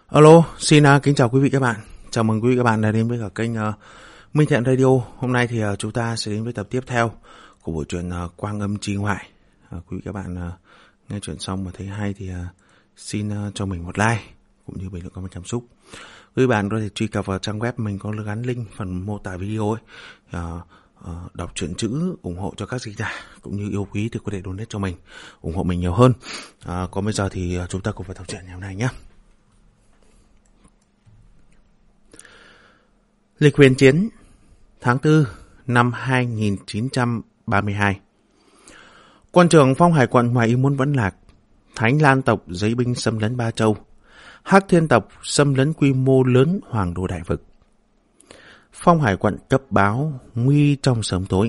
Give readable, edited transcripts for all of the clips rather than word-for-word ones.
Alo, xin kính chào quý vị các bạn. Chào mừng quý vị các bạn đã đến với cả kênh Minh Thiện Radio. Hôm nay thì chúng ta sẽ đến với tập tiếp theo của bộ truyện Quang Âm Chi Ngoại. Quý vị các bạn nghe chuyện xong mà thấy hay thì xin cho mình một like cũng như bình luận comment cảm xúc. Quý vị bạn có thể truy cập vào trang web mình có gắn link phần mô tả video ấy. Đọc truyện chữ, ủng hộ cho các dịch giả cũng như yêu quý thì có thể donate cho mình, ủng hộ mình nhiều hơn. Còn bây giờ thì chúng ta cùng vào tập truyện ngày hôm nay nhé. Lịch huyền chiến tháng 4 năm 2932. Quân trưởng Phong Hải quận ngoài ý muốn vẫn lạc. Thánh Lan tộc giấy binh xâm lấn Ba Châu. Hắc Thiên tộc xâm lấn quy mô lớn Hoàng Đô Đại Vực. Phong Hải quận cấp báo nguy trong sớm tối.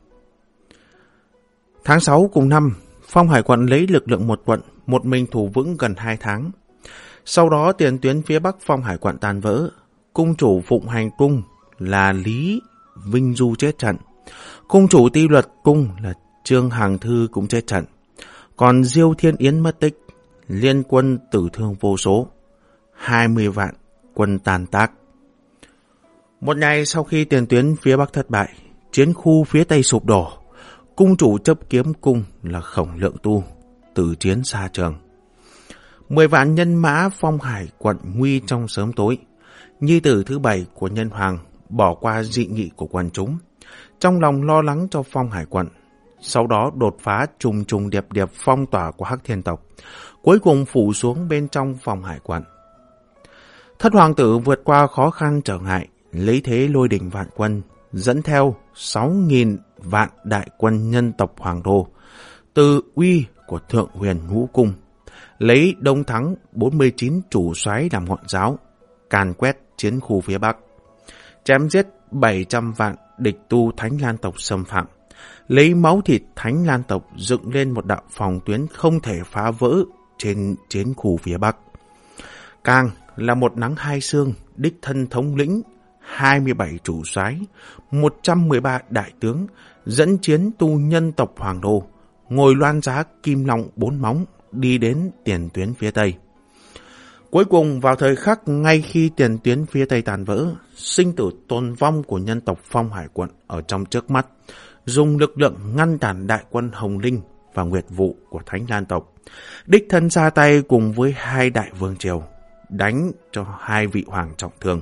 Tháng 6 cùng năm, Phong Hải quận lấy lực lượng một quận, một mình thủ vững gần 2 tháng. Sau đó tiền tuyến phía bắc Phong Hải quận tan vỡ. Cung chủ Phụng Hành cung là Lý Vinh Du chết trận. Cung chủ Ti Luật cung là Trương Hằng Thư cũng chết trận. Còn Diêu Thiên Yến mất tích, liên quân tử thương vô số, 20 vạn quân tàn tác. Một ngày sau khi tiền tuyến phía bắc thất bại, chiến khu phía tây sụp đổ, cung chủ chấp kiếm cung là Khổng Lượng Tu tử chiến xa trường. 10 vạn nhân mã Phong Hải quận nguy trong sớm tối. Nhi tử thứ 7 của nhân hoàng bỏ qua dị nghị của quần chúng, trong lòng lo lắng cho Phong Hải quận, sau đó đột phá trùng trùng điệp điệp phong tỏa của Hắc Thiên tộc, cuối cùng phủ xuống bên trong Phong Hải quận. Thất hoàng tử vượt qua khó khăn trở ngại, lấy thế lôi đỉnh vạn quân, dẫn theo 6.000 vạn đại quân nhân tộc Hoàng Đô, từ uy của Thượng Huyền Ngũ Cung, lấy Đông Thắng 49 chủ soái làm ngọn giáo, càn quét chiến khu phía Bắc, chém giết 700 vạn địch tu Thánh Lan tộc xâm phạm, lấy máu thịt Thánh Lan tộc dựng lên một đạo phòng tuyến không thể phá vỡ trên chiến khu phía Bắc. Càng là một nắng hai sương, đích thân thống lĩnh 27 chủ soái, 113 đại tướng dẫn chiến tu nhân tộc Hoàng Đô, ngồi loan giá kim long 4 móng đi đến tiền tuyến phía Tây. Cuối cùng vào thời khắc ngay khi tiền tuyến phía Tây tàn vỡ, sinh tử tồn vong của nhân tộc Phong Hải quận ở trong trước mắt, dùng lực lượng ngăn cản đại quân Hồng Linh và Nguyệt Vụ của Thánh Lan tộc, đích thân ra tay cùng với 2 đại vương triều, đánh cho 2 vị hoàng trọng thương.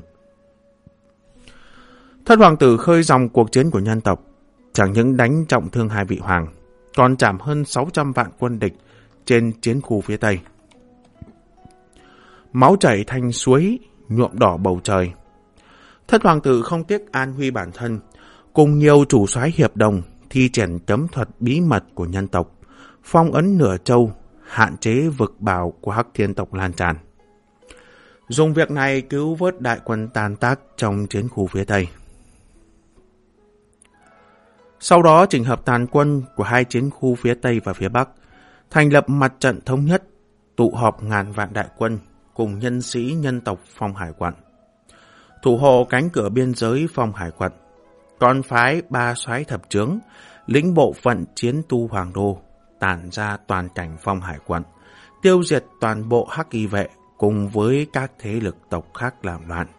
Thất hoàng tử khơi dòng cuộc chiến của nhân tộc, chẳng những đánh trọng thương 2 vị hoàng, còn chạm hơn 600 vạn quân địch trên chiến khu phía Tây. Máu chảy thành suối, nhuộm đỏ bầu trời. Thất hoàng tử không tiếc an nguy bản thân, cùng nhiều chủ soái hiệp đồng thi triển cấm thuật bí mật của nhân tộc, phong ấn nửa châu, hạn chế vực bào của Hắc Thiên tộc lan tràn. Dùng việc này cứu vớt đại quân tàn tác trong chiến khu phía Tây. Sau đó chỉnh hợp tàn quân của 2 chiến khu phía Tây và phía Bắc, thành lập mặt trận thống nhất, tụ họp ngàn vạn đại quân cùng nhân sĩ nhân tộc Phong Hải quận, thủ hộ cánh cửa biên giới Phong Hải quận, còn phái 3 soái thập chướng, lĩnh bộ phận chiến tu Hoàng Đô, tản ra toàn cảnh Phong Hải quận, tiêu diệt toàn bộ Hắc Y vệ cùng với các thế lực tộc khác làm loạn.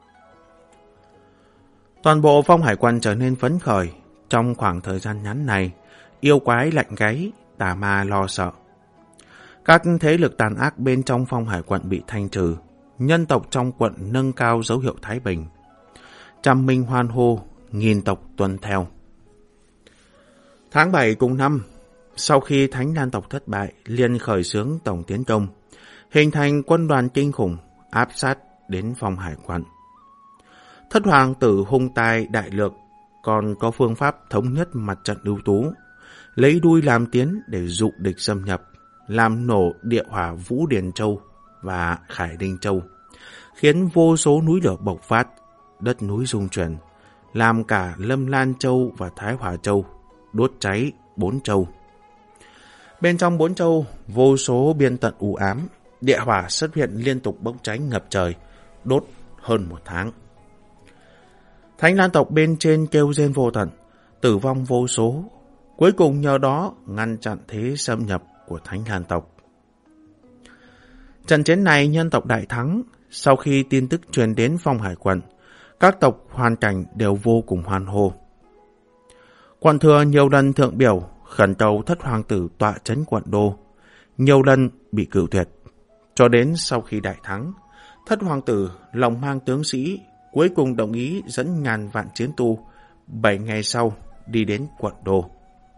Toàn bộ Phong Hải quận trở nên phấn khởi. Trong khoảng thời gian ngắn này, yêu quái lạnh gáy, tà ma lo sợ. Các thế lực tàn ác bên trong Phong Hải quận bị thanh trừ, nhân tộc trong quận nâng cao dấu hiệu thái bình. Trăm minh hoan hô, nghìn tộc tuân theo. Tháng 7 cùng năm, sau khi Thánh Lan tộc thất bại, liền khởi xướng tổng tiến công, hình thành quân đoàn kinh khủng áp sát đến Phong Hải quận. Thất hoàng tử hung tài đại lược, còn có phương pháp thống nhất mặt trận ưu tú, lấy đuôi làm tiến để dụ địch xâm nhập, làm nổ địa hỏa Vũ Điền Châu và Khải Đinh Châu, khiến vô số núi lửa bộc phát, đất núi rung chuyển, làm cả Lâm Lan Châu và Thái Hòa Châu đốt cháy 4 châu. Bên trong 4 châu, vô số biên tận u ám, địa hỏa xuất hiện liên tục bốc cháy ngập trời, đốt hơn 1 tháng. Thánh Lan tộc bên trên kêu rên vô tận, tử vong vô số, cuối cùng nhờ đó ngăn chặn thế xâm nhập của Thánh Lan tộc. Trận chiến này nhân tộc đại thắng. Sau khi tin tức truyền đến Phong Hải quận, các tộc hoàn cảnh đều vô cùng hoan hô. Quận Thừa nhiều lần thượng biểu khẩn cầu Thất Hoàng tử tọa trấn quận đô, nhiều lần bị cự tuyệt. Cho đến sau khi đại thắng, Thất Hoàng tử lòng mang tướng sĩ cuối cùng đồng ý dẫn ngàn vạn chiến tu 7 ngày sau đi đến quận đô.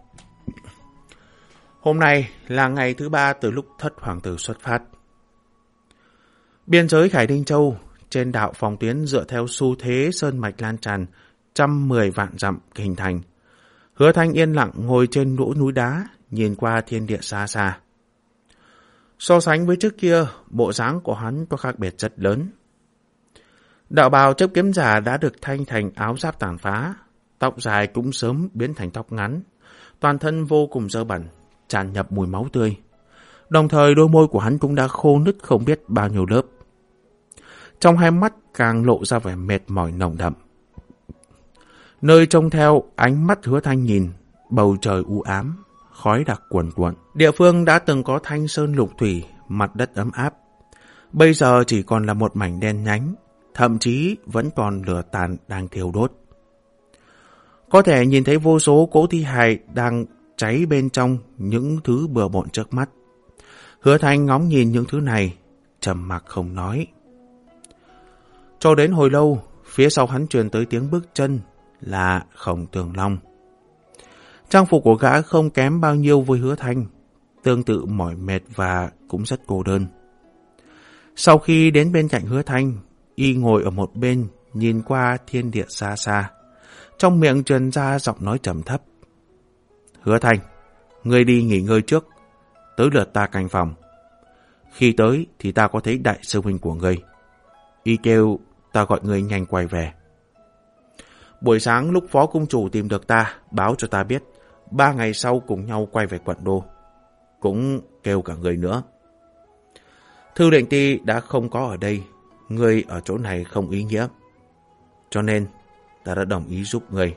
Hôm nay là ngày thứ 3 từ lúc Thất Hoàng tử xuất phát. Biên giới Khải Ninh Châu, trên đạo phòng tuyến dựa theo xu thế sơn mạch lan tràn 110 vạn dặm hình thành. Hứa Thanh yên lặng ngồi trên đũ núi đá, nhìn qua thiên địa xa xa. So sánh với trước kia, bộ dáng của hắn có khác biệt rất lớn. Đạo bào chấp kiếm giả đã được thay thành áo giáp tàn phá, tóc dài cũng sớm biến thành tóc ngắn, toàn thân vô cùng dơ bẩn, tràn ngập mùi máu tươi. Đồng thời đôi môi của hắn cũng đã khô nứt không biết bao nhiêu lớp. Trong hai mắt càng lộ ra vẻ mệt mỏi nồng đậm. Nơi trông theo ánh mắt Hứa Thanh nhìn, bầu trời u ám, khói đặc cuồn cuộn. Địa phương đã từng có thanh sơn lục thủy, mặt đất ấm áp. Bây giờ chỉ còn là một mảnh đen nhánh, thậm chí vẫn còn lửa tàn đang thiêu đốt. Có thể nhìn thấy vô số cỗ thi hài đang cháy bên trong những thứ bừa bộn trước mắt. Hứa Thanh ngóng nhìn những thứ này, trầm mặc không nói. Cho đến hồi lâu, phía sau hắn truyền tới tiếng bước chân là Khổng Tường Long. Trang phục của gã không kém bao nhiêu với Hứa Thanh, tương tự mỏi mệt và cũng rất cô đơn. Sau khi đến bên cạnh Hứa Thanh, y ngồi ở một bên nhìn qua thiên địa xa xa. Trong miệng truyền ra giọng nói trầm thấp. Hứa Thanh, ngươi đi nghỉ ngơi trước, tới lượt ta canh phòng. Khi tới thì ta có thấy đại sư huynh của ngươi. Y kêu ta gọi ngươi nhanh quay về. Buổi sáng lúc phó cung chủ tìm được ta, báo cho ta biết 3 ngày sau cùng nhau quay về quận đô. Cũng kêu cả người nữa. Thư lệnh ti đã không có ở đây, ngươi ở chỗ này không ý nghĩa. Cho nên ta đã đồng ý giúp ngươi.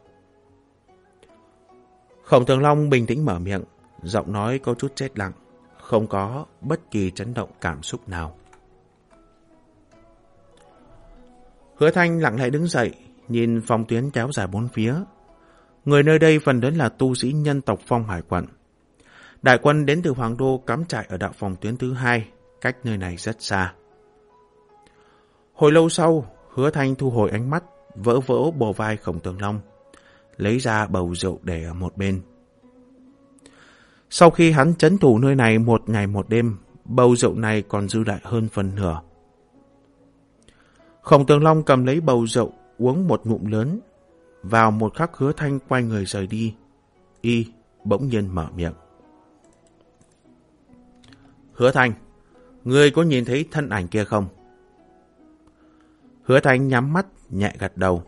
Khổng Tường Long bình tĩnh mở miệng, giọng nói có chút chết lặng, không có bất kỳ chấn động cảm xúc nào. Hứa Thanh lặng lẽ đứng dậy, nhìn phòng tuyến kéo dài bốn phía. Người nơi đây phần lớn là tu sĩ nhân tộc Phong Hải quận. Đại quân đến từ Hoàng Đô cắm trại ở đạo phòng tuyến thứ 2, cách nơi này rất xa. Hồi lâu sau, Hứa Thanh thu hồi ánh mắt, vỡ vỡ bờ vai Khổng Tường Long, lấy ra bầu rượu để ở một bên. Sau khi hắn trấn thủ nơi này 1 ngày 1 đêm, bầu rượu này còn dư lại hơn phần nửa. Khổng Tường Long cầm lấy bầu rượu, uống một ngụm lớn. Vào một khắc Hứa Thanh quay người rời đi, y bỗng nhiên mở miệng. Hứa Thanh, ngươi có nhìn thấy thân ảnh kia không? Hứa Thanh nhắm mắt, nhẹ gật đầu.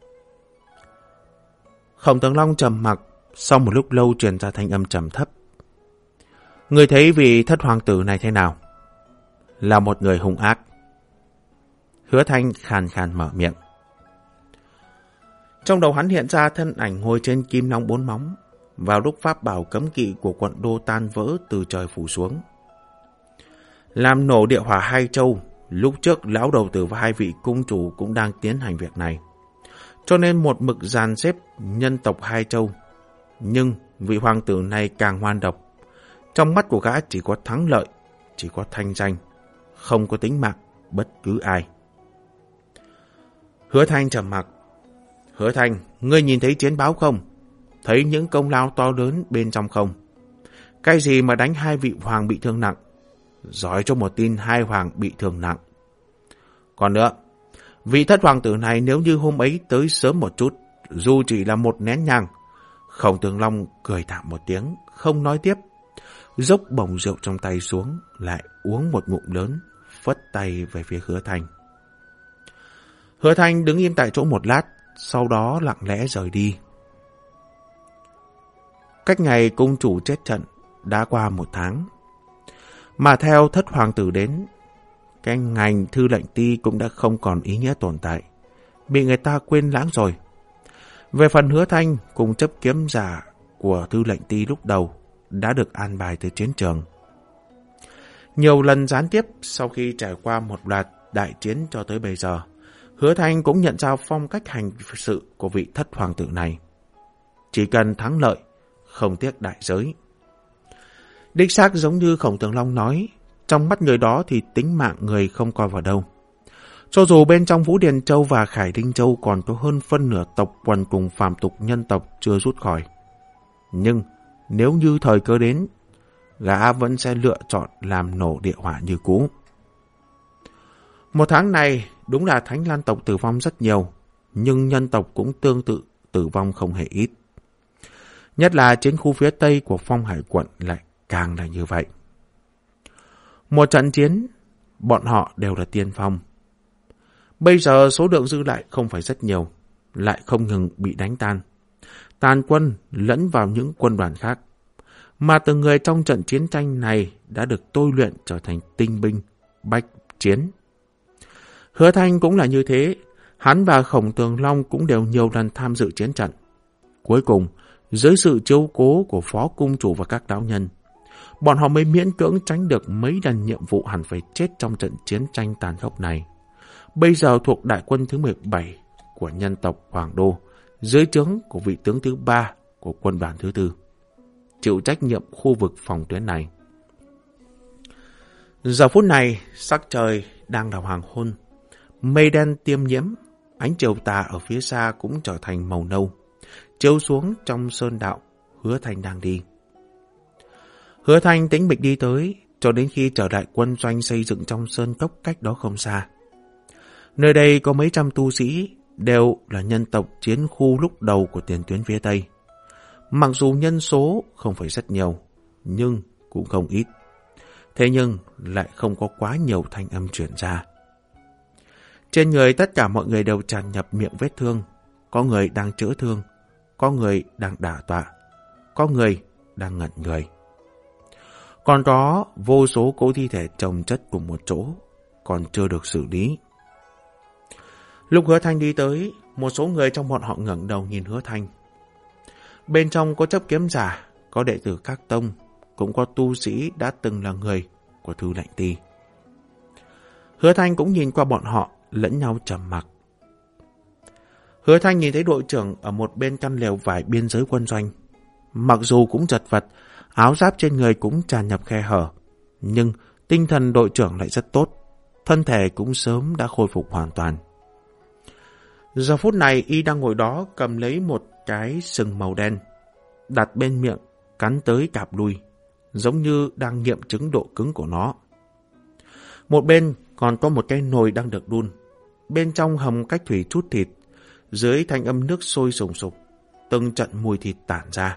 Khổng Tường Long trầm mặc, sau một lúc lâu truyền ra thanh âm trầm thấp. Ngươi thấy vị Thất Hoàng tử này thế nào? Là một người hung ác. Hứa Thanh khàn khàn mở miệng. Trong đầu hắn hiện ra thân ảnh ngồi trên kim long 4 móng, vào lúc pháp bảo cấm kỵ của quận đô tan vỡ từ trời phủ xuống. Làm nổ địa hỏa 2 châu, lúc trước lão đầu tử và 2 vị cung chủ cũng đang tiến hành việc này. Cho nên một mực dàn xếp nhân tộc 2 châu. Nhưng vị hoàng tử này càng ngoan độc. Trong mắt của gã chỉ có thắng lợi, chỉ có thanh danh, không có tính mạng bất cứ ai. Hứa Thanh trầm mặc. Hứa Thanh, ngươi nhìn thấy chiến báo không? Thấy những công lao to lớn bên trong không? Cái gì mà đánh 2 vị hoàng bị thương nặng? Giỏi cho một tin 2 hoàng bị thương nặng. Còn nữa, vị Thất Hoàng tử này nếu như hôm ấy tới sớm một chút, dù chỉ là một nén nhang. Khổng Tường Long cười thảm một tiếng, không nói tiếp. Dốc bồng rượu trong tay xuống, lại uống một ngụm lớn, phất tay về phía Hứa Thanh. Hứa Thanh đứng im tại chỗ một lát, sau đó lặng lẽ rời đi. Cách ngày cung chủ chết trận đã qua 1 tháng. Mà theo Thất Hoàng tử đến, cái ngành thư lệnh ti cũng đã không còn ý nghĩa tồn tại, bị người ta quên lãng rồi. Về phần Hứa Thanh cùng chấp kiếm giả của thư lệnh ti lúc đầu đã được an bài tới chiến trường. Nhiều lần gián tiếp sau khi trải qua một loạt đại chiến cho tới bây giờ, Hứa Thanh cũng nhận ra phong cách hành sự của vị thất hoàng tử này. Chỉ cần thắng lợi, không tiếc đại giới. Đích xác giống như Khổng Tường Long nói, trong mắt người đó thì tính mạng người không coi vào đâu. Cho dù bên trong Vũ Điền Châu và Khải Linh Châu còn có hơn phân nửa tộc quần cùng phàm tục nhân tộc chưa rút khỏi. Nhưng nếu như thời cơ đến, gã vẫn sẽ lựa chọn làm nổ địa hỏa như cũ. Một tháng này đúng là Thánh Lan tộc tử vong rất nhiều, nhưng nhân tộc cũng tương tự tử vong không hề ít. Nhất là trên khu phía tây của Phong Hải quận lại càng là như vậy. Một trận chiến, bọn họ đều là tiên phong. Bây giờ số lượng dư lại không phải rất nhiều, lại không ngừng bị đánh tan. Tàn quân lẫn vào những quân đoàn khác, mà từng người trong trận chiến tranh này đã được tôi luyện trở thành tinh binh, bách chiến. Hứa Thanh cũng là như thế, hắn và Khổng Tường Long cũng đều nhiều lần tham dự chiến trận. Cuối cùng, dưới sự chiếu cố của Phó Cung Chủ và các đạo nhân, bọn họ mới miễn cưỡng tránh được mấy lần nhiệm vụ hẳn phải chết trong trận chiến tranh tàn khốc này. Bây giờ thuộc đại quân thứ 17 của nhân tộc Hoàng Đô, dưới trướng của vị tướng thứ 3 của quân đoàn thứ 4, chịu trách nhiệm khu vực phòng tuyến này. Giờ phút này, sắc trời đang là hoàng hôn. Mây đen tiêm nhiễm, ánh chiều tà ở phía xa cũng trở thành màu nâu, chiếu xuống trong sơn đạo Hứa Thanh đang đi. Hứa Thanh tĩnh mịch đi tới, cho đến khi trở lại quân doanh xây dựng trong sơn cốc cách đó không xa. Nơi đây có mấy trăm tu sĩ, đều là nhân tộc chiến khu lúc đầu của tiền tuyến phía Tây. Mặc dù nhân số không phải rất nhiều, nhưng cũng không ít. Thế nhưng lại không có quá nhiều thanh âm truyền ra. Trên người tất cả mọi người đều tràn nhập miệng vết thương. Có người đang chữa thương, có người đang đả tọa, có người đang ngẩn người. Còn có vô số cỗ thi thể chồng chất cùng một chỗ, còn chưa được xử lý. Lúc Hứa Thanh đi tới, một số người trong bọn họ ngẩng đầu nhìn Hứa Thanh. Bên trong có chấp kiếm giả, có đệ tử các tông, cũng có tu sĩ đã từng là người của Thư Lệnh Ti. Hứa Thanh cũng nhìn qua bọn họ, lẫn nhau trầm mặc. Hứa Thanh nhìn thấy đội trưởng ở một bên căn lều vải biên giới quân doanh. Mặc dù cũng chật vật, áo giáp trên người cũng tràn nhập khe hở, nhưng tinh thần đội trưởng lại rất tốt, thân thể cũng sớm đã khôi phục hoàn toàn. Giờ phút này y đang ngồi đó cầm lấy một cái sừng màu đen, đặt bên miệng, cắn tới cạp đuôi, giống như đang nghiệm chứng độ cứng của nó. Một bên còn có một cái nồi đang được đun, bên trong hầm cách thủy chút thịt, dưới thanh âm nước sôi sùng sục, từng trận mùi thịt tản ra.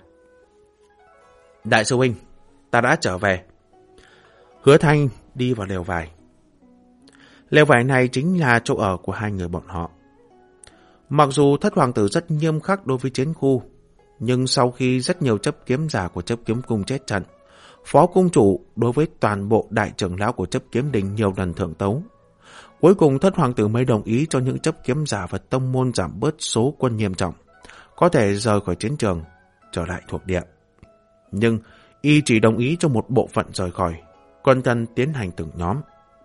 Đại sư huynh, ta đã trở về. Hứa Thanh đi vào lều vải. Lều vải này chính là chỗ ở của hai người bọn họ. Mặc dù thất hoàng tử rất nghiêm khắc đối với chiến khu, nhưng sau khi rất nhiều chấp kiếm giả của chấp kiếm cung chết trận, Phó Cung Chủ đối với toàn bộ đại trưởng lão của chấp kiếm đình nhiều lần thượng tấu. Cuối cùng thất hoàng tử mới đồng ý cho những chấp kiếm giả và tông môn giảm bớt số quân nghiêm trọng, có thể rời khỏi chiến trường, trở lại thuộc địa. Nhưng y chỉ đồng ý cho một bộ phận rời khỏi, quân thân tiến hành từng nhóm.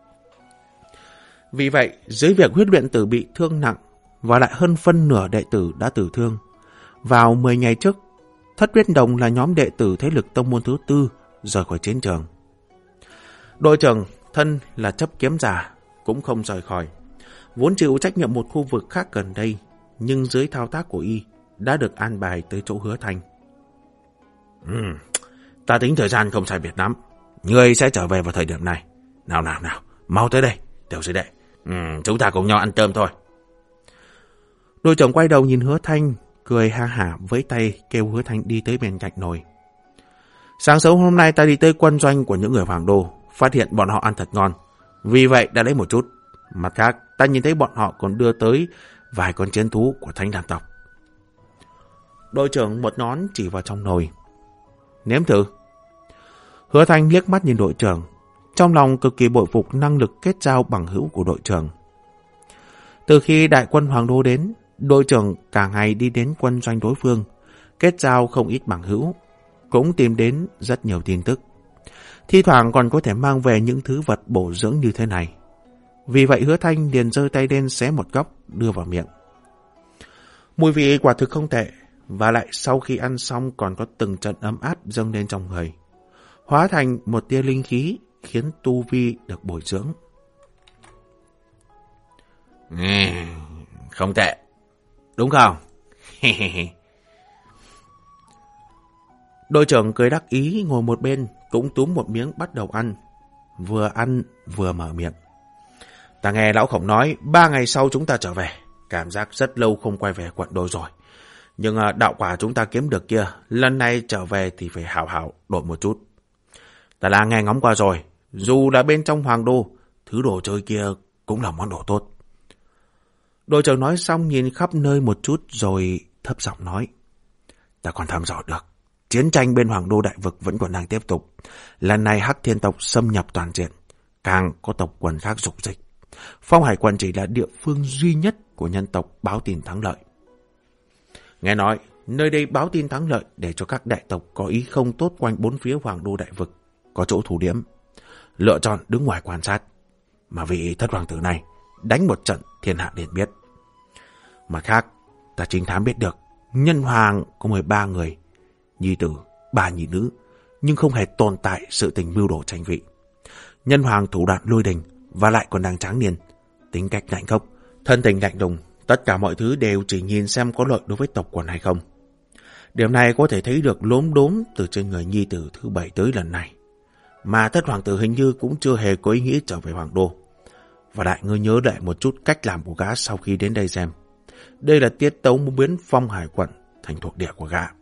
Vì vậy, dưới việc huyết luyện tử bị thương nặng, và lại hơn phân nửa đệ tử đã tử thương, vào 10 ngày trước, Thất Huyết Đồng là nhóm đệ tử thế lực tông môn thứ 4 rời khỏi chiến trường. Đội trưởng thân là chấp kiếm giả cũng không rời khỏi, vốn chịu trách nhiệm một khu vực khác gần đây, nhưng dưới thao tác của y đã được an bài tới chỗ Hứa Thanh. Ta tính thời gian không sai biệt lắm, ngươi sẽ trở về vào thời điểm này. Nào, mau tới đây, tiểu sư đệ. Chúng ta cùng nhau ăn cơm thôi. Đội trưởng quay đầu nhìn Hứa Thanh, cười ha hả với tay kêu Hứa Thanh đi tới bên cạnh nồi. Sáng sớm hôm nay ta đi tới quân doanh của những người Hoàng Đô, phát hiện bọn họ ăn thật ngon, vì vậy đã lấy một chút. Mặt khác, ta nhìn thấy bọn họ còn đưa tới vài con chiến thú của Thánh Đàn tộc. Đội trưởng một ngón chỉ vào trong nồi. Nếm thử. Hứa Thanh liếc mắt nhìn đội trưởng, trong lòng cực kỳ bội phục năng lực kết giao bằng hữu của đội trưởng. Từ khi đại quân Hoàng Đô đến, đội trưởng cả ngày đi đến quân doanh đối phương, kết giao không ít bằng hữu, cũng tìm đến rất nhiều tin tức. thi thoảng còn có thể mang về những thứ vật bổ dưỡng như thế này. Vì vậy Hứa Thanh liền giơ tay lên xé một góc đưa vào miệng. Mùi vị quả thực không tệ, và lại sau khi ăn xong còn có từng trận ấm áp dâng lên trong người, hóa thành một tia linh khí khiến tu vi được bồi dưỡng. Không tệ, đúng không? Đội trưởng cười đắc ý ngồi một bên cũng túm một miếng bắt đầu ăn vừa mở miệng. Ta nghe lão Khổng nói 3 ngày sau chúng ta trở về. Cảm giác rất lâu không quay về quận đô rồi. Nhưng đạo quả chúng ta kiếm được kia, lần này trở về thì phải hảo hảo đổi một chút. Ta đã nghe ngóng qua rồi, dù là bên trong hoàng đô, thứ đồ chơi kia cũng là món đồ tốt. Đội trưởng nói xong nhìn khắp nơi một chút rồi thấp giọng nói. Ta còn thăm dò được, chiến tranh bên hoàng đô đại vực vẫn còn đang tiếp tục. Lần này Hắc Thiên tộc xâm nhập toàn diện, càng có tộc quần khác dục dịch. Phong Hải quận chỉ là địa phương duy nhất của nhân tộc báo tin thắng lợi. Nghe nói, nơi đây báo tin thắng lợi để cho các đại tộc có ý không tốt quanh bốn phía hoàng đô đại vực, có chỗ thủ điểm, lựa chọn đứng ngoài quan sát. Mà vị thất hoàng tử này đánh một trận thiên hạ liền biết. Mặt khác, ta chính thám biết được, nhân hoàng có 13 người, nhi tử, 3 nhi nữ, nhưng không hề tồn tại sự tình mưu đồ tranh vị. Nhân hoàng thủ đoạn lôi đình, và lại còn đang tráng niên, tính cách lạnh khốc, thân tình lạnh lùng, tất cả mọi thứ đều chỉ nhìn xem có lợi đối với tộc quần hay không. Điểm này có thể thấy được lốm đốm từ trên người nhi tử thứ 7 tới lần này. Mà thất hoàng tử hình như cũng chưa hề có ý nghĩ trở về hoàng đô. Và lại ngươi nhớ lại một chút cách làm của gã sau khi đến đây xem. Đây là tiết tấu muốn biến Phong Hải quận thành thuộc địa của gã.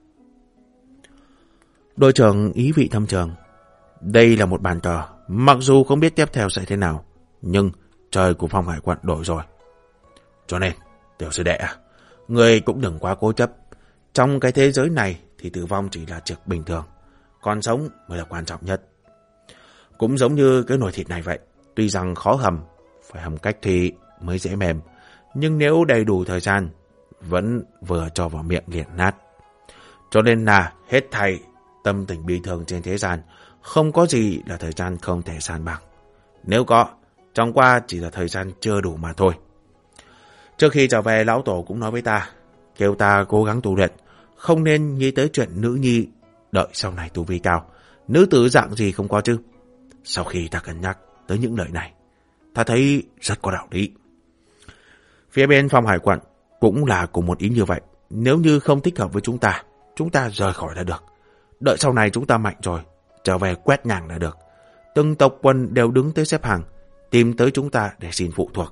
Đội trưởng ý vị thâm trường. Đây là một bàn cờ, mặc dù không biết tiếp theo sẽ thế nào, nhưng trời của Phong Hải quận đổi rồi. Cho nên, tiểu sư đệ à, người cũng đừng quá cố chấp. Trong cái thế giới này thì tử vong chỉ là việc bình thường, còn sống mới là quan trọng nhất. Cũng giống như cái nồi thịt này vậy, tuy rằng khó hầm, phải hầm cách thì mới dễ mềm, nhưng nếu đầy đủ thời gian, vẫn vừa cho vào miệng liền nát. Cho nên là hết thảy tâm tình bi thương trên thế gian, không có gì là thời gian không thể san bằng. Nếu có, trong qua chỉ là thời gian chưa đủ mà thôi. Trước khi trở về, lão tổ cũng nói với ta, kêu ta cố gắng tu luyện, không nên nghĩ tới chuyện nữ nhi, đợi sau này tu vi cao, nữ tử dạng gì không có chứ. Sau khi ta cân nhắc tới những lời này, ta thấy rất có đạo lý. Phía bên Phong Hải quận cũng là cùng một ý như vậy. Nếu như không thích hợp với chúng ta rời khỏi là được. Đợi sau này chúng ta mạnh rồi, trở về quét ngang là được. Từng tộc quần đều đứng tới xếp hàng, tìm tới chúng ta để xin phụ thuộc.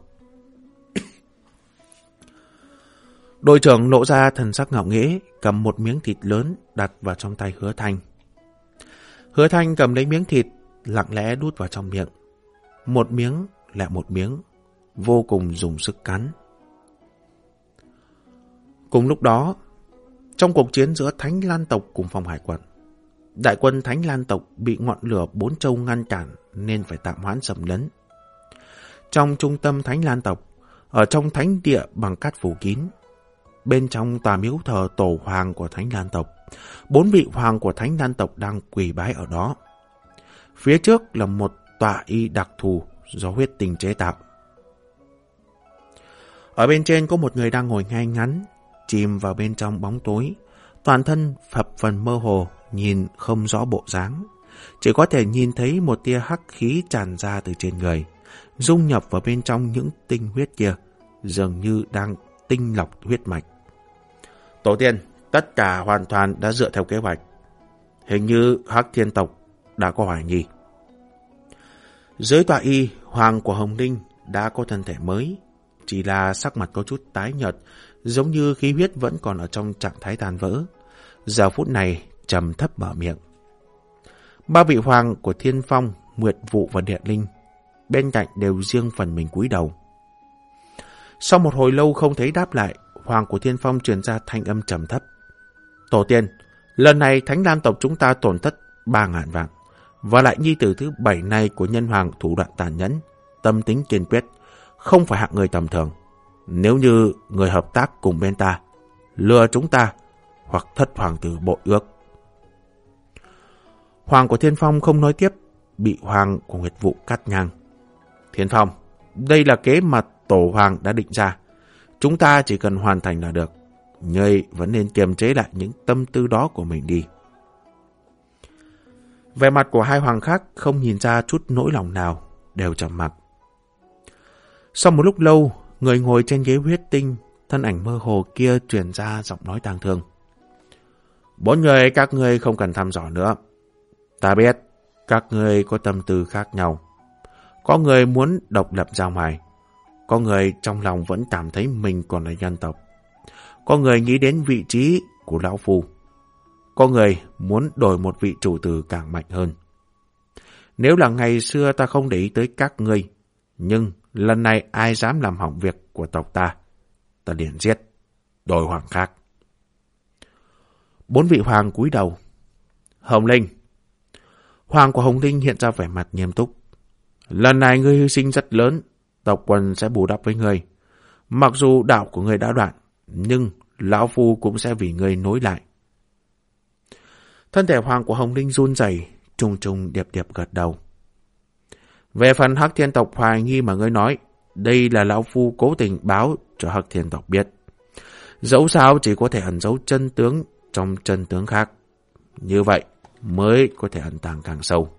Đội trưởng lộ ra thần sắc ngạo nghễ, cầm một miếng thịt lớn đặt vào trong tay Hứa Thanh. Hứa Thanh cầm lấy miếng thịt, lặng lẽ đút vào trong miệng. Một miếng lại một miếng, vô cùng dùng sức cắn. Cùng lúc đó, trong cuộc chiến giữa Thánh Lan tộc cùng Phong Hải quận, đại quân Thánh Lan tộc bị ngọn lửa 4 châu ngăn cản nên phải tạm hoãn xâm lấn. Trong trung tâm Thánh Lan tộc, ở trong thánh địa bằng cát phủ kín, bên trong tòa miếu thờ tổ hoàng của Thánh Lan tộc, 4 vị hoàng của Thánh Lan tộc đang quỳ bái ở đó. Phía trước là một tọa y đặc thù do huyết tinh chế tạo. Ở bên trên có một người đang ngồi ngay ngắn, chìm vào bên trong bóng tối, toàn thân phập phần mơ hồ, nhìn không rõ bộ dáng, chỉ có thể nhìn thấy một tia hắc khí tràn ra từ trên người, dung nhập vào bên trong những tinh huyết kia, dường như đang tinh lọc huyết mạch. Tổ tiên, tất cả hoàn toàn đã dựa theo kế hoạch. Hình như Hắc Thiên tộc đã có hoài nghi. Dưới tọa y, hoàng của Hồng Ninh đã có thân thể mới, chỉ là sắc mặt có chút tái nhợt, giống như khí huyết vẫn còn ở trong trạng thái tan vỡ. Giờ phút này trầm thấp mở miệng. 3 vị hoàng của Thiên Phong, Nguyệt Vụ và Địa Linh bên cạnh đều riêng phần mình cúi đầu. Sau một hồi lâu không thấy đáp lại, hoàng của Thiên Phong truyền ra thanh âm trầm thấp. Tổ tiên, lần này Thánh Lan tộc chúng ta tổn thất 3.000 vạn, và lại nhi tử thứ 7 này của nhân hoàng thủ đoạn tàn nhẫn, tâm tính kiên quyết, không phải hạng người tầm thường. Nếu như người hợp tác cùng bên ta, lừa chúng ta, hoặc thất hoàng tử bội ước. Hoàng của Thiên Phong không nói tiếp, bị Hoàng của Nguyệt Vụ cắt ngang. Thiên Phong, đây là kế mà Tổ Hoàng đã định ra. Chúng ta chỉ cần hoàn thành là được. Ngươi vẫn nên kiềm chế lại những tâm tư đó của mình đi. Vẻ mặt của hai hoàng khác không nhìn ra chút nỗi lòng nào, đều trầm mặc. Sau một lúc lâu, người ngồi trên ghế huyết tinh, thân ảnh mơ hồ kia truyền ra giọng nói tang thương. 4 người các ngươi không cần thăm dò nữa. Ta biết các ngươi có tâm tư khác nhau. Có người muốn độc lập ra ngoài. Có người trong lòng vẫn cảm thấy mình còn là nhân tộc. Có người nghĩ đến vị trí của lão phu. Có người muốn đổi một vị chủ tử càng mạnh hơn. Nếu là ngày xưa ta không để ý tới các ngươi, nhưng lần này ai dám làm hỏng việc của tộc ta, ta liền giết, đổi hoàng khác. 4 vị hoàng cúi đầu. Hồng Linh. Hoàng của Hồng Linh hiện ra vẻ mặt nghiêm túc. Lần này ngươi hy sinh rất lớn, tộc quần sẽ bù đắp với ngươi. Mặc dù đạo của ngươi đã đoạn, nhưng lão phu cũng sẽ vì ngươi nối lại. Thân thể hoàng của Hồng Linh run rẩy, trùng trùng điệp điệp gật đầu. Về phần Hắc Thiên tộc hoài nghi mà ngươi nói, đây là lão phu cố tình báo cho Hắc Thiên tộc biết. Dẫu sao chỉ có thể ẩn giấu chân tướng trong chân tướng khác. Như vậy mới có thể ẩn tàng càng sâu.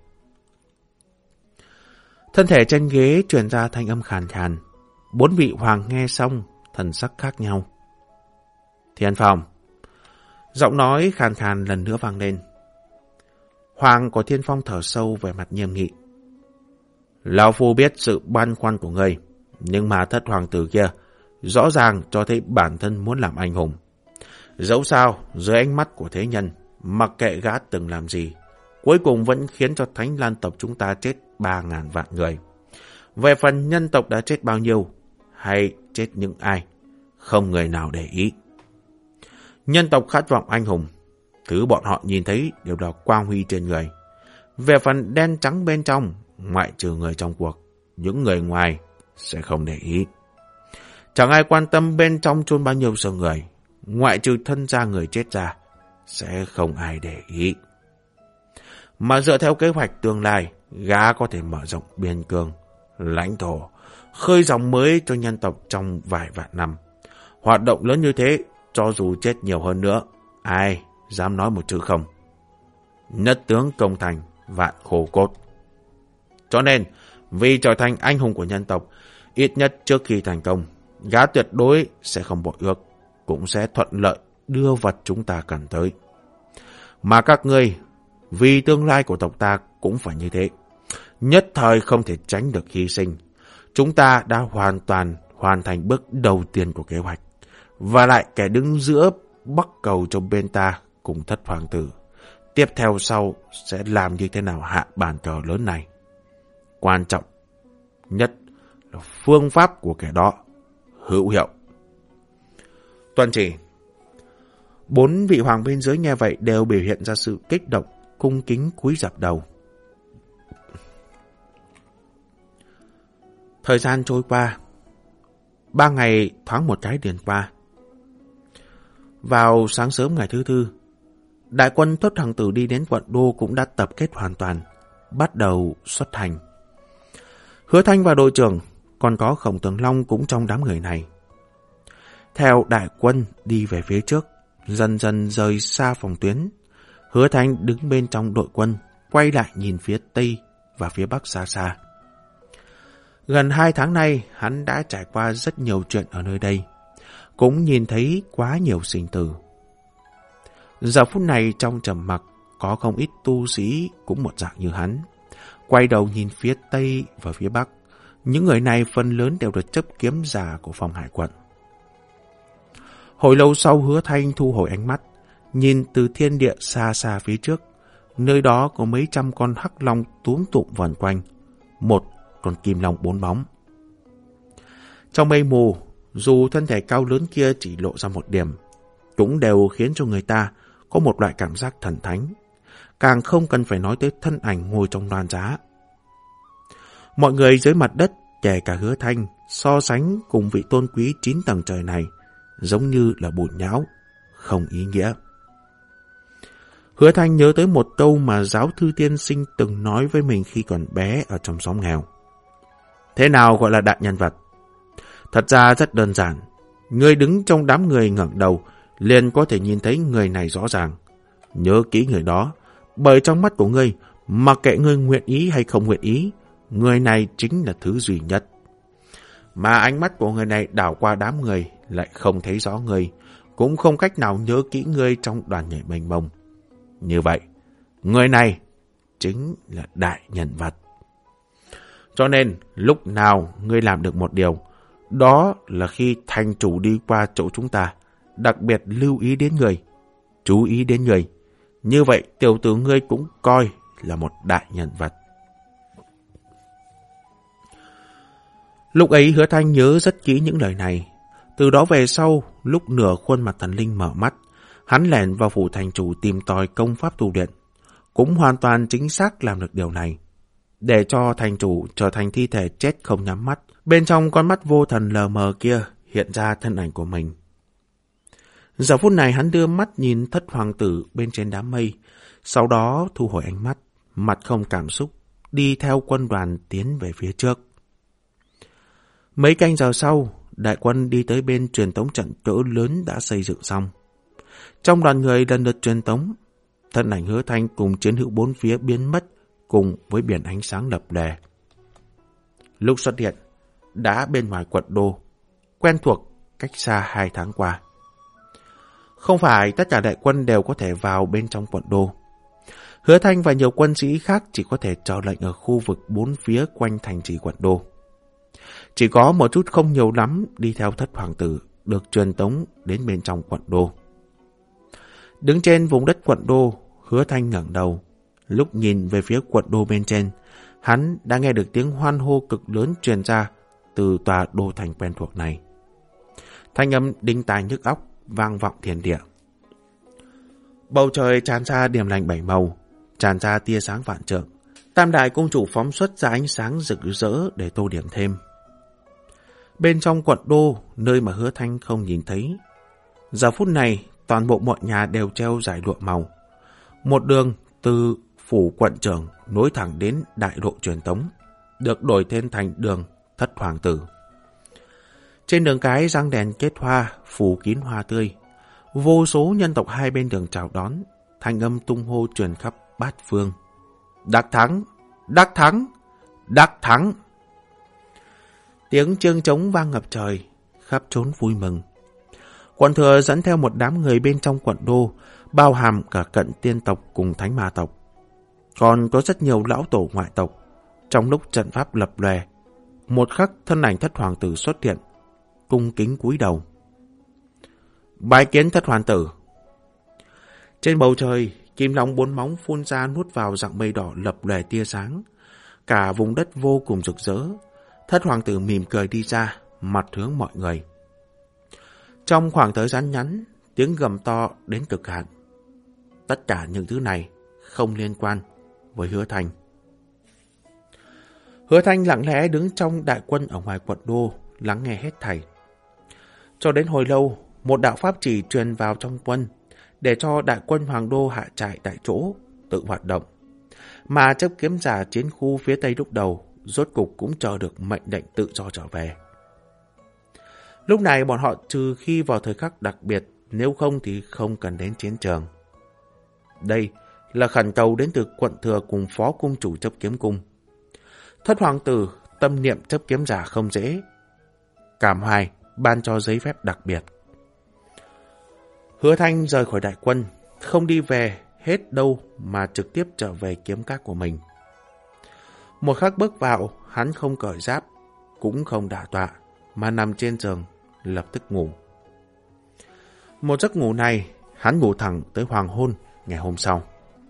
Thân thể trên ghế truyền ra thanh âm khàn khàn. 4 vị hoàng nghe xong, thần sắc khác nhau. Thiên Phong. Giọng nói khàn khàn lần nữa vang lên. Hoàng của Thiên Phong thở sâu về mặt nghiêm nghị. Lão phu biết sự băn khoăn của ngươi, nhưng mà thất hoàng tử kia rõ ràng cho thấy bản thân muốn làm anh hùng. Dẫu sao, dưới ánh mắt của thế nhân, mặc kệ gã từng làm gì, cuối cùng vẫn khiến cho Thánh Lan tộc chúng ta chết 3.000 vạn người. Về phần nhân tộc đã chết bao nhiêu, hay chết những ai, không người nào để ý. Nhân tộc khát vọng anh hùng, thứ bọn họ nhìn thấy đều là quang huy trên người. Về phần đen trắng bên trong, ngoại trừ người trong cuộc, những người ngoài sẽ không để ý. Chẳng ai quan tâm bên trong chôn bao nhiêu số người, ngoại trừ thân gia người chết ra, sẽ không ai để ý. Mà dựa theo kế hoạch tương lai, gã có thể mở rộng biên cương, lãnh thổ, khơi dòng mới cho nhân tộc trong vài vạn năm. Hoạt động lớn như thế, cho dù chết nhiều hơn nữa, ai dám nói một chữ không? Nhất tướng công thành, vạn khô cốt. Cho nên, vì trở thành anh hùng của nhân tộc, ít nhất trước khi thành công, gã tuyệt đối sẽ không bội ước, cũng sẽ thuận lợi đưa vật chúng ta cần tới. Mà các ngươi, vì tương lai của tộc ta cũng phải như thế. Nhất thời không thể tránh được hy sinh. Chúng ta đã hoàn toàn hoàn thành bước đầu tiên của kế hoạch. Và lại kẻ đứng giữa bắc cầu trong bên ta cùng thất hoàng tử. Tiếp theo sau sẽ làm như thế nào hạ bàn cờ lớn này. Quan trọng nhất là phương pháp của kẻ đó hữu hiệu. Tuân chỉ. 4 vị hoàng bên dưới nghe vậy đều biểu hiện ra sự kích động, cung kính cúi rập đầu. Thời gian trôi qua, 3 ngày thoáng một cái liền qua. Vào sáng sớm ngày thứ tư, đại quân thất hoàng tử đi đến quận đô cũng đã tập kết hoàn toàn, bắt đầu xuất hành. Hứa Thanh và đội trưởng, còn có Khổng Tường Long cũng trong đám người này. Theo đại quân đi về phía trước, dần dần rời xa phòng tuyến, Hứa Thanh đứng bên trong đội quân, quay lại nhìn phía tây và phía bắc xa xa. Gần 2 tháng nay, hắn đã trải qua rất nhiều chuyện ở nơi đây, cũng nhìn thấy quá nhiều sinh tử. Giờ phút này trong trầm mặc, có không ít tu sĩ cũng một dạng như hắn. Quay đầu nhìn phía tây và phía bắc, những người này phần lớn đều là chấp kiếm giả của Phong Hải quận. Hồi lâu sau, Hứa Thanh thu hồi ánh mắt, nhìn từ thiên địa xa xa phía trước, nơi đó có mấy trăm con hắc long túm tụm vần quanh, một con kim long 4 bóng. Trong mây mù, dù thân thể cao lớn kia chỉ lộ ra một điểm, cũng đều khiến cho người ta có một loại cảm giác thần thánh, càng không cần phải nói tới thân ảnh ngồi trong loan giá. Mọi người dưới mặt đất, kể cả Hứa Thanh, so sánh cùng vị tôn quý 9 tầng trời này, giống như là bụi nhão, không ý nghĩa. Hứa Thanh nhớ tới một câu mà giáo thư tiên sinh từng nói với mình khi còn bé ở trong xóm nghèo. Thế nào gọi là đại nhân vật? Thật ra rất đơn giản. Ngươi đứng trong đám người ngẩng đầu, liền có thể nhìn thấy người này rõ ràng. Nhớ kỹ người đó, bởi trong mắt của ngươi, mặc kệ ngươi nguyện ý hay không nguyện ý, người này chính là thứ duy nhất. Mà ánh mắt của người này đảo qua đám người lại không thấy rõ ngươi, cũng không cách nào nhớ kỹ ngươi trong đoàn nhảy mênh mông. Như vậy, người này chính là đại nhân vật. Cho nên, lúc nào ngươi làm được một điều, đó là khi thành chủ đi qua chỗ chúng ta, đặc biệt lưu ý đến người, chú ý đến người. Như vậy, tiểu tử ngươi cũng coi là một đại nhân vật. Lúc ấy Hứa Thanh nhớ rất kỹ những lời này. Từ đó về sau, lúc nửa khuôn mặt thần linh mở mắt, hắn lẻn vào phủ thành chủ tìm tòi công pháp tu luyện, cũng hoàn toàn chính xác làm được điều này. Để cho thành chủ trở thành thi thể chết không nhắm mắt, bên trong con mắt vô thần lờ mờ kia hiện ra thân ảnh của mình. Giờ phút này hắn đưa mắt nhìn thất hoàng tử bên trên đám mây, sau đó thu hồi ánh mắt, mặt không cảm xúc, đi theo quân đoàn tiến về phía trước. Mấy canh giờ sau, đại quân đi tới bên truyền tống trận cỡ lớn đã xây dựng xong. Trong đoàn người lần lượt truyền tống, thân ảnh Hứa Thanh cùng chiến hữu bốn phía biến mất cùng với biển ánh sáng lập lè. Lúc xuất hiện, đã bên ngoài quận đô, quen thuộc cách xa 2 tháng qua. Không phải tất cả đại quân đều có thể vào bên trong quận đô. Hứa Thanh và nhiều quân sĩ khác chỉ có thể chờ lệnh ở khu vực bốn phía quanh thành trì quận đô. Chỉ có một chút không nhiều lắm đi theo thất hoàng tử được truyền tống đến bên trong quận đô. Đứng trên vùng đất quận đô, Hứa Thanh ngẩng đầu. Lúc nhìn về phía quận đô bên trên, hắn đã nghe được tiếng hoan hô cực lớn truyền ra từ tòa đô thành quen thuộc này. Thanh âm đinh tai nhức óc vang vọng thiên địa. Bầu trời tràn ra điểm lành 7 màu, tràn ra tia sáng vạn trượng. Tam đại công chủ phóng xuất ra ánh sáng rực rỡ để tô điểm thêm. Bên trong quận đô, nơi mà Hứa Thanh không nhìn thấy, giờ phút này toàn bộ mọi nhà đều treo dải lụa màu. Một đường từ phủ quận trưởng nối thẳng đến đại lộ truyền tống, được đổi tên thành đường thất hoàng tử. Trên đường cái răng đèn kết hoa, phủ kín hoa tươi. Vô số nhân tộc hai bên đường chào đón, thanh âm tung hô truyền khắp bát phương. Đắc thắng! Đắc thắng! Đắc thắng! Tiếng chương trống vang ngập trời, khắp trốn vui mừng. Quận thừa dẫn theo một đám người bên trong quận đô, bao hàm cả cận tiên tộc cùng thánh ma tộc. Còn có rất nhiều lão tổ ngoại tộc. Trong lúc trận pháp lập lòe, một khắc thân ảnh thất hoàng tử xuất hiện, cung kính cúi đầu. Bái kiến thất hoàng tử. Trên bầu trời, kim long 4 móng phun ra nuốt vào dạng mây đỏ lập lòe tia sáng. Cả vùng đất vô cùng rực rỡ. Thất hoàng tử mỉm cười đi ra, mặt hướng mọi người. Trong khoảng thời gian ngắn, tiếng gầm to đến cực hạn. Tất cả những thứ này không liên quan với Hứa Thanh. Hứa Thanh lặng lẽ đứng trong đại quân ở ngoài quận đô, lắng nghe hết thảy. Cho đến hồi lâu, một đạo pháp chỉ truyền vào trong quân, để cho đại quân hoàng đô hạ trại tại chỗ, tự hoạt động. Mà chấp kiếm giả chiến khu phía tây lúc đầu, rốt cục cũng chờ được mệnh lệnh tự do trở về. Lúc này bọn họ trừ khi vào thời khắc đặc biệt, nếu không thì không cần đến chiến trường. Đây là khẩn cầu đến từ quận thừa cùng phó cung chủ chấp kiếm cung. Thất hoàng tử tâm niệm chấp kiếm giả không dễ. Cảm hoài ban cho giấy phép đặc biệt. Hứa Thanh rời khỏi đại quân, không đi về hết đâu mà trực tiếp trở về kiếm các của mình. Một khắc bước vào, hắn không cởi giáp, cũng không đả tọa, mà nằm trên giường, lập tức ngủ. Một giấc ngủ này, hắn ngủ thẳng tới hoàng hôn ngày hôm sau.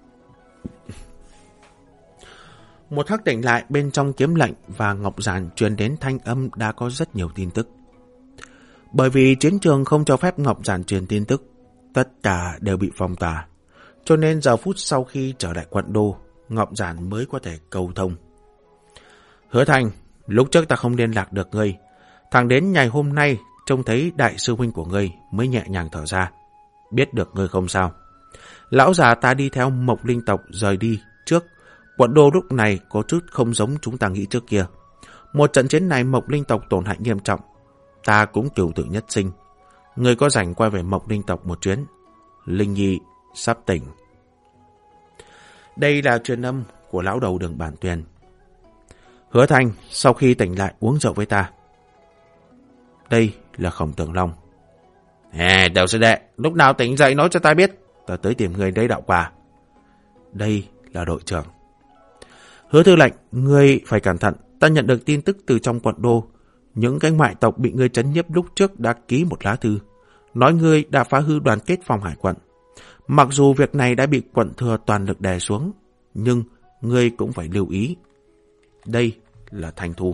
Một khắc tỉnh lại, bên trong kiếm lệnh và ngọc giản truyền đến thanh âm đã có rất nhiều tin tức. Bởi vì chiến trường không cho phép ngọc giản truyền tin tức, tất cả đều bị phong tỏa, cho nên giờ phút sau khi trở lại quận đô, ngọc giản mới có thể cầu thông. Hứa Thanh, lúc trước ta không liên lạc được ngươi, thẳng đến ngày hôm nay trông thấy đại sư huynh của ngươi mới nhẹ nhàng thở ra, biết được ngươi không sao, Lão già ta đi theo Mộc Linh tộc rời đi trước. Quận đô lúc này có chút không giống chúng ta nghĩ trước kia. Một trận chiến này Mộc Linh tộc tổn hại nghiêm trọng. Ta cũng cửu tử nhất sinh. Người có rảnh quay về Mộc Linh tộc một chuyến. Linh Nhi sắp tỉnh. Đây là truyền âm của lão đầu Đường Bản Tuyền. Hứa Thanh sau khi tỉnh lại uống rượu với ta. Đây là Khổng Tường Long. Tiểu sư đệ, lúc nào tỉnh dậy nói cho ta biết. Ta tới tìm người lấy đạo quả. Đây là đội trưởng. Hứa Thư lệnh, ngươi phải cẩn thận. Ta nhận được tin tức từ trong quận đô. Những cái ngoại tộc bị ngươi trấn nhiếp lúc trước đã ký một lá thư, nói ngươi đã phá hư đoàn kết Phong Hải quận. Mặc dù việc này đã bị quận thừa toàn lực đè xuống, nhưng ngươi cũng phải lưu ý. Đây là Thanh Thu.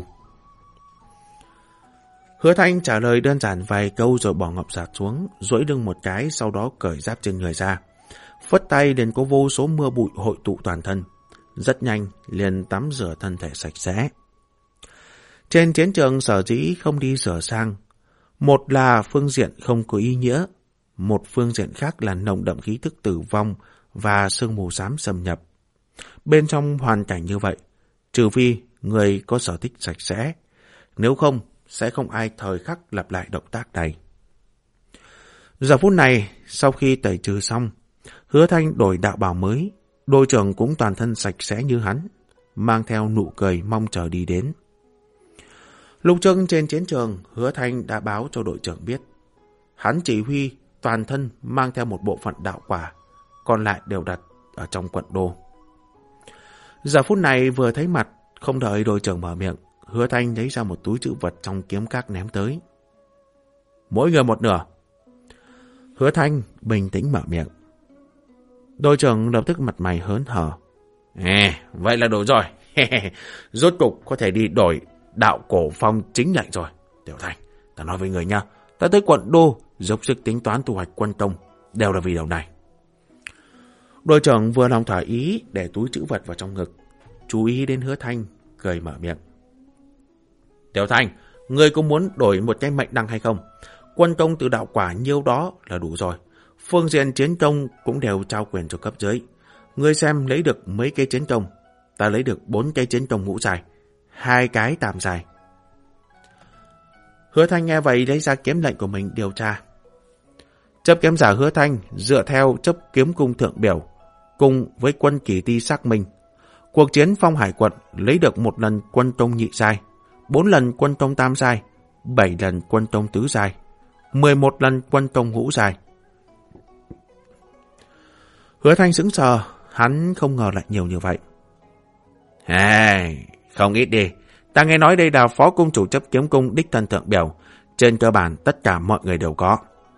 Hứa Thanh trả lời đơn giản vài câu rồi bỏ ngọc giạt xuống, duỗi lưng một cái, sau đó cởi giáp trên người ra. Phất tay liền có vô số mưa bụi hội tụ toàn thân. Rất nhanh liền tắm rửa thân thể sạch sẽ. Trên chiến trường sở dĩ không đi rửa sang. Một là phương diện không có ý nghĩa, một phương diện khác là nồng đậm khí tức tử vong và sương mù xám xâm nhập. Bên trong hoàn cảnh như vậy, trừ phi người có sở thích sạch sẽ, nếu không sẽ không ai thời khắc lặp lại động tác này. Giờ phút này, sau khi tẩy trừ xong, Hứa Thanh đổi đạo bào mới, đội trưởng cũng toàn thân sạch sẽ như hắn, mang theo nụ cười mong chờ đi đến. Lúc trước trên chiến trường, Hứa Thanh đã báo cho đội trưởng biết. Hắn chỉ huy toàn thân mang theo một bộ phận đạo quả, còn lại đều đặt ở trong quận đô. Giờ phút này vừa thấy mặt, không đợi đội trưởng mở miệng, Hứa Thanh lấy ra một túi trữ vật trong kiếm các ném tới. Mỗi người một nửa. Hứa Thanh bình tĩnh mở miệng. Đội trưởng lập tức mặt mày hớn hở. Vậy là đủ rồi. Rốt cục có thể đi đổi đạo cổ phong chính lệnh rồi. Tiểu Thanh, ta nói với người nha, ta tới quận đô dốc sức tính toán thu hoạch quân công, đều là vì điều này. Đội trưởng vừa lòng thỏa ý để túi trữ vật vào trong ngực, chú ý đến Hứa Thanh, cười mở miệng. Tiểu Thanh, ngươi có muốn đổi một cái mệnh đăng hay không? Quân công từ đạo quả nhiêu đó là đủ rồi. Phương diện chiến công cũng đều trao quyền cho cấp dưới. Ngươi xem lấy được mấy cái chiến công, ta lấy được 4 cái chiến công ngũ dài, 2 cái tam dài. Hứa Thanh nghe vậy lấy ra kiếm lệnh của mình điều tra. Chấp kiếm giả Hứa Thanh dựa theo chấp kiếm cung thượng biểu, cùng với quân kỳ ti xác minh, cuộc chiến Phong Hải quận lấy được 1 lần quân công nhị giai, 4 lần quân công tam giai, 7 lần quân công tứ giai, 11 lần quân công ngũ giai. Hứa Thanh sững sờ, hắn không ngờ lại nhiều như vậy. Không ít đi. Ta nghe nói đây là phó cung chủ chấp kiếm cung đích thân thượng biểu. Trên cơ bản tất cả mọi người đều có.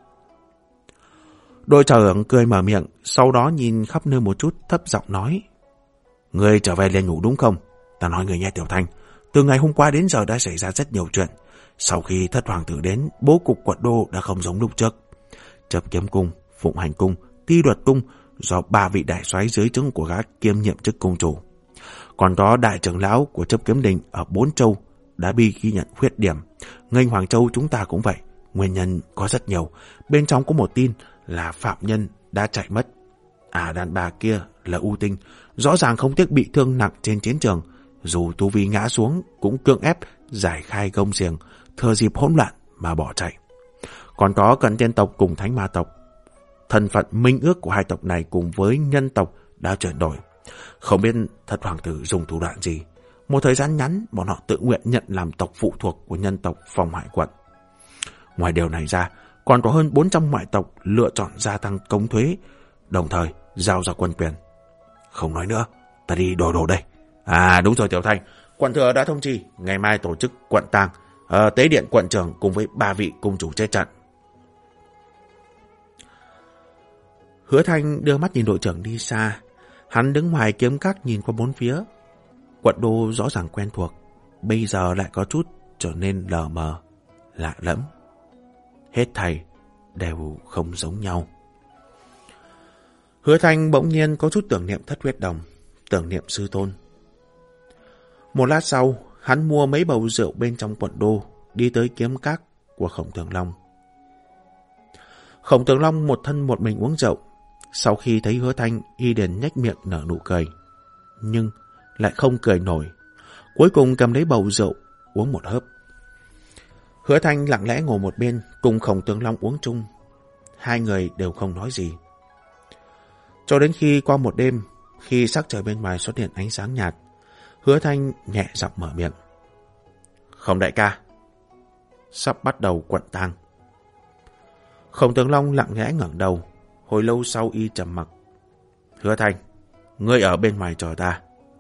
Đội trưởng cười mở miệng, sau đó nhìn khắp nơi một chút, thấp giọng nói. Ngươi trở về liền ngủ đúng không? Ta nói người nghe Tiểu Thanh, từ ngày hôm qua đến giờ đã xảy ra rất nhiều chuyện. Sau khi thất hoàng tử đến, bố cục quận đô đã không giống lúc trước. Chấp kiếm cung, Phụng Hành cung, Ti Luật cung do 3 vị đại soái dưới trướng của gã kiêm nhiệm chức cung chủ. Còn có đại trưởng lão của chấp kiếm đình ở 4 châu đã bị ghi nhận khuyết điểm. Nghênh Hoàng Châu chúng ta cũng vậy. Nguyên nhân có rất nhiều. Bên trong có một tin là phạm nhân đã chạy mất. Đàn bà kia là U Tinh, rõ ràng không tiếc bị thương nặng trên chiến trường, dù tu vi ngã xuống cũng cưỡng ép giải khai gông xiềng, thừa dịp hỗn loạn mà bỏ chạy. Còn có Cận Tiên tộc cùng Thánh Ma tộc. Thân phận minh ước của hai tộc này cùng với nhân tộc đã chuyển đổi. Không biết thật hoàng tử dùng thủ đoạn gì, một thời gian ngắn bọn họ tự nguyện nhận làm tộc phụ thuộc của nhân tộc Phong Hải quận. Ngoài điều này ra, còn có hơn 400 ngoại tộc lựa chọn gia tăng công thuế, đồng thời giao ra quân quyền. Không nói nữa, ta đi đổi đồ đây. Đúng rồi Tiểu Thanh, quận thừa đã thông chi ngày mai tổ chức quận tang, tế điện quận trưởng cùng với 3 vị cung chủ chết trận. Hứa Thanh đưa mắt nhìn đội trưởng đi xa. Hắn đứng ngoài kiếm các nhìn qua bốn phía. Quận đô rõ ràng quen thuộc, bây giờ lại có chút trở nên lờ mờ, lạ lẫm. Hết thảy đều không giống nhau. Hứa Thanh bỗng nhiên có chút tưởng niệm Thất Huyết Đồng, tưởng niệm sư tôn. Một lát sau, hắn mua mấy bầu rượu bên trong quận đô, đi tới kiếm các của Khổng Tường Long. Khổng Tường Long một thân một mình uống rượu. Sau khi thấy Hứa Thanh, y liền nhếch miệng nở nụ cười, nhưng lại không cười nổi. Cuối cùng cầm lấy bầu rượu, uống một hớp. Hứa Thanh lặng lẽ ngồi một bên, cùng Khổng Tường Long uống chung. Hai người đều không nói gì. Cho đến khi qua một đêm, khi sắc trời bên ngoài xuất hiện ánh sáng nhạt, Hứa Thanh nhẹ giọng mở miệng. Khổng đại ca, sắp bắt đầu quận tang. Khổng Tường Long lặng lẽ ngẩng đầu, hồi lâu sau y trầm mặc. Hứa Thanh, ngươi ở bên ngoài chờ ta.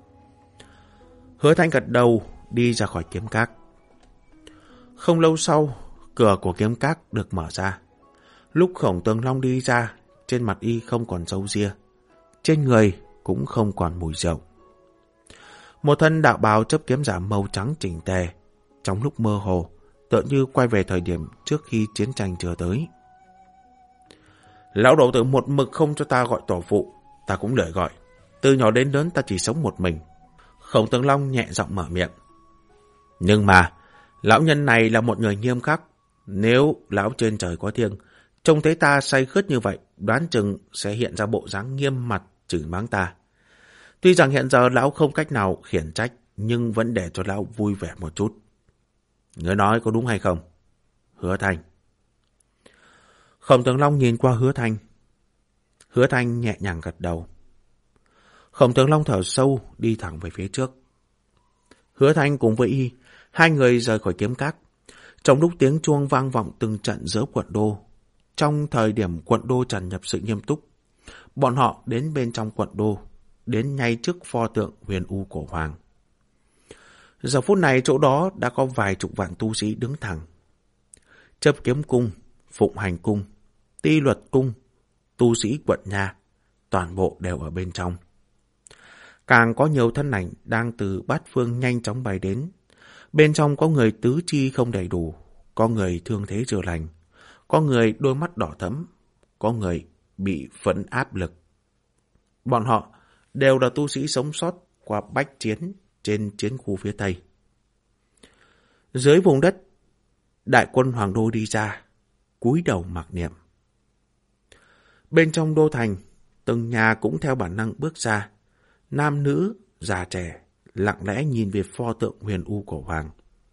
Hứa Thanh gật đầu, đi ra khỏi kiếm các. Không lâu sau, cửa của kiếm các được mở ra. Lúc Khổng Tường Long đi ra, trên mặt y không còn râu ria, trên người cũng không còn mùi rượu. Một thân đạo bào chấp kiếm giả màu trắng chỉnh tề, trong lúc mơ hồ, tựa như quay về thời điểm trước khi chiến tranh chưa tới. Lão đầu tử một mực không cho ta gọi tổ phụ, ta cũng lười gọi. Từ nhỏ đến lớn ta chỉ sống một mình. Khổng Tường Long nhẹ giọng mở miệng. Nhưng mà, lão nhân này là một người nghiêm khắc. Nếu lão trên trời có thiêng, trông thấy ta say khướt như vậy, đoán chừng sẽ hiện ra bộ dáng nghiêm mặt chửi mắng ta. Tuy rằng hiện giờ lão không cách nào khiển trách, nhưng vẫn để cho lão vui vẻ một chút. Ngươi nói có đúng hay không? Hứa Thanh. Khổng Tường Long nhìn qua Hứa Thanh. Hứa Thanh nhẹ nhàng gật đầu. Khổng Tường Long thở sâu, đi thẳng về phía trước. Hứa Thanh cùng với y, hai người rời khỏi kiếm các. Trong lúc tiếng chuông vang vọng từng trận giữa quận đô, trong thời điểm quận đô tràn nhập sự nghiêm túc, bọn họ đến bên trong quận đô, đến ngay trước pho tượng Huyền U Cổ Hoàng. Giờ phút này chỗ đó đã có vài chục vạn tu sĩ đứng thẳng. Chấp kiếm cung, Phụng Hành cung, Ti Luật cung, tu sĩ quận Nha, toàn bộ đều ở bên trong. Càng có nhiều thân ảnh đang từ bát phương nhanh chóng bay đến. Bên trong có người tứ chi không đầy đủ, có người thương thế chưa lành, có người đôi mắt đỏ thẫm, có người bị phẫn áp lực. Bọn họ đều là tu sĩ sống sót qua bách chiến trên chiến khu phía Tây. Dưới vùng đất, đại quân Hoàng Đô đi ra, cúi đầu mặc niệm. Bên trong đô thành, từng nhà cũng theo bản năng bước ra, nam nữ, già trẻ, lặng lẽ nhìn về pho tượng Huyền U Cổ Hoàng.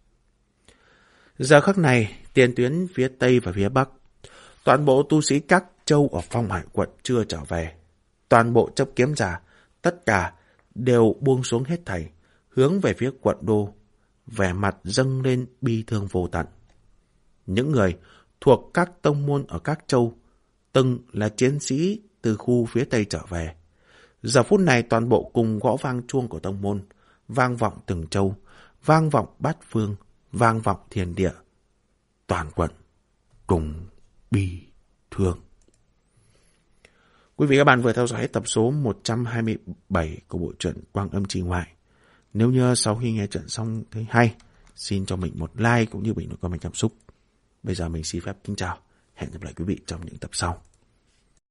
Giờ khắc này, tiền tuyến phía Tây và phía Bắc, toàn bộ tu sĩ các châu ở Phong Hải quận chưa trở về. Toàn bộ chấp kiếm giả, tất cả đều buông xuống hết thảy, hướng về phía quận đô, vẻ mặt dâng lên bi thương vô tận. Những người thuộc các tông môn ở các châu, từng là chiến sĩ từ khu phía Tây trở về. Giờ phút này toàn bộ cùng gõ vang chuông của tông môn, vang vọng từng châu, vang vọng bát phương, vang vọng thiên địa. Toàn quận cùng bi thương. Quý vị các bạn vừa theo dõi hết tập số 127 của bộ truyện Quang Âm Chi Ngoại. Nếu như sau khi nghe truyện xong thấy hay, xin cho mình một like cũng như bình luận comment cảm xúc. Bây giờ mình xin phép kính chào. Hẹn gặp lại quý vị trong những tập sau.